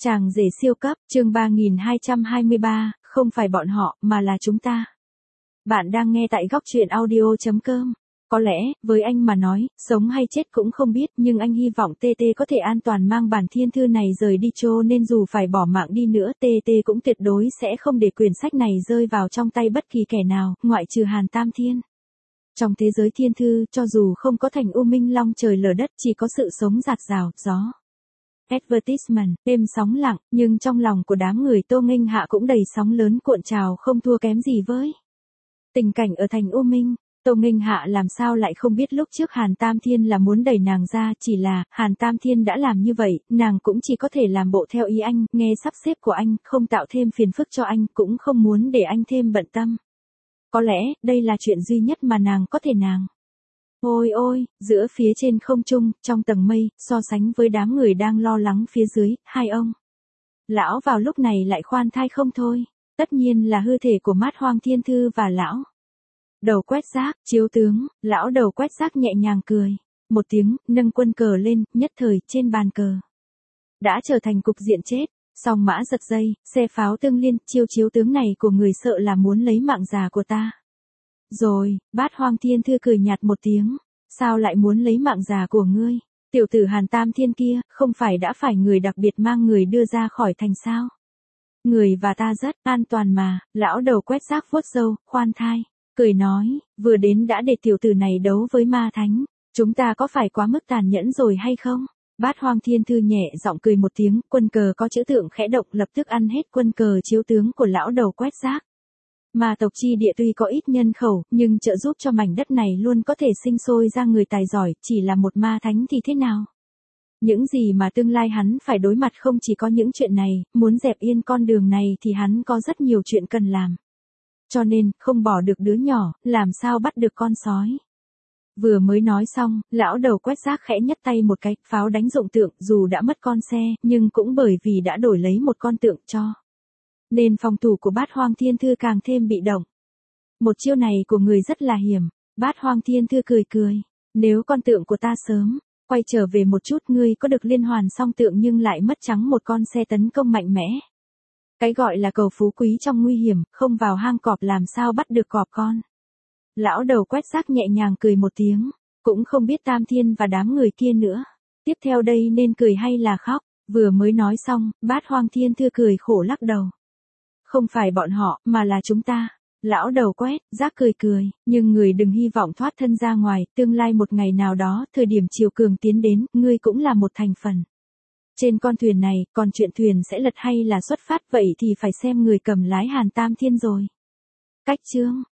Chàng rể siêu cấp, chương 3223, không phải bọn họ, mà là chúng ta. Bạn đang nghe tại góc truyện audio.com. Có lẽ, với anh mà nói, sống hay chết cũng không biết, nhưng anh hy vọng TT có thể an toàn mang bản thiên thư này rời đi, cho nên dù phải bỏ mạng đi nữa, TT cũng tuyệt đối sẽ không để quyển sách này rơi vào trong tay bất kỳ kẻ nào, ngoại trừ Hàn Tam Thiên. Trong thế giới thiên thư, cho dù không có thành u minh long trời lở đất, chỉ có sự sống rạc rào, gió. Advertisement, êm sóng lặng, nhưng trong lòng của đám người Tô Nghênh Hạ cũng đầy sóng lớn cuộn trào, không thua kém gì với tình cảnh ở thành U Minh. Tô Nghênh Hạ làm sao lại không biết lúc trước Hàn Tam Thiên là muốn đẩy nàng ra, chỉ là Hàn Tam Thiên đã làm như vậy, nàng cũng chỉ có thể làm bộ theo ý anh, nghe sắp xếp của anh, không tạo thêm phiền phức cho anh, cũng không muốn để anh thêm bận tâm. Có lẽ, đây là chuyện duy nhất mà nàng có thể nàng. Ôi ôi, giữa phía trên không trung, trong tầng mây, so sánh với đám người đang lo lắng phía dưới, hai ông lão vào lúc này lại khoan thai không thôi. Tất nhiên là hư thể của Mát Hoang Thiên Thư và lão Đầu Quét Rác, chiếu tướng. Lão Đầu Quét Rác nhẹ nhàng cười một tiếng, nâng quân cờ lên, nhất thời, trên bàn cờ đã trở thành cục diện chết. Song mã giật dây, xe pháo tương liên, chiếu tướng này của người sợ là muốn lấy mạng già của ta. Rồi, Bát Hoang Thiên Thư cười nhạt một tiếng, sao lại muốn lấy mạng già của ngươi? Tiểu tử Hàn Tam Thiên kia, không phải đã phải người đặc biệt mang người đưa ra khỏi thành sao? Người và ta rất an toàn mà. Lão Đầu Quét Rác vuốt râu, khoan thai cười nói, vừa đến đã để tiểu tử này đấu với ma thánh, chúng ta có phải quá mức tàn nhẫn rồi hay không? Bát Hoang Thiên Thư nhẹ giọng cười một tiếng, quân cờ có chữ tượng khẽ động, lập tức ăn hết quân cờ chiếu tướng của lão Đầu Quét Rác. Ma tộc chi địa tuy có ít nhân khẩu, nhưng trợ giúp cho mảnh đất này luôn có thể sinh sôi ra người tài giỏi, chỉ là một ma thánh thì thế nào? Những gì mà tương lai hắn phải đối mặt không chỉ có những chuyện này, muốn dẹp yên con đường này thì hắn có rất nhiều chuyện cần làm. Cho nên, không bỏ được đứa nhỏ, làm sao bắt được con sói. Vừa mới nói xong, lão Đầu Quét Rác khẽ nhấc tay một cái, pháo đánh dụng tượng, dù đã mất con xe, nhưng cũng bởi vì đã đổi lấy một con tượng cho nên phòng thủ của Bát Hoang Thiên Thư càng thêm bị động. Một chiêu này của người rất là hiểm. Bát Hoang Thiên Thư cười cười, nếu con tượng của ta sớm quay trở về một chút, ngươi có được liên hoàn song tượng nhưng lại mất trắng một con xe tấn công mạnh mẽ. Cái gọi là cầu phú quý trong nguy hiểm, không vào hang cọp làm sao bắt được cọp con. Lão Đầu Quét Rác nhẹ nhàng cười một tiếng, cũng không biết Tam Thiên và đám người kia nữa tiếp theo đây nên cười hay là khóc. Vừa mới nói xong, Bát Hoang Thiên Thư cười khổ lắc đầu. Không phải bọn họ, mà là chúng ta. Lão Đầu Quét Rác cười cười, nhưng người đừng hy vọng thoát thân ra ngoài, tương lai một ngày nào đó, thời điểm chiều cường tiến đến, ngươi cũng là một thành phần trên con thuyền này, còn chuyện thuyền sẽ lật hay là xuất phát vậy thì phải xem người cầm lái Hàn Tam Thiên rồi. Cách chương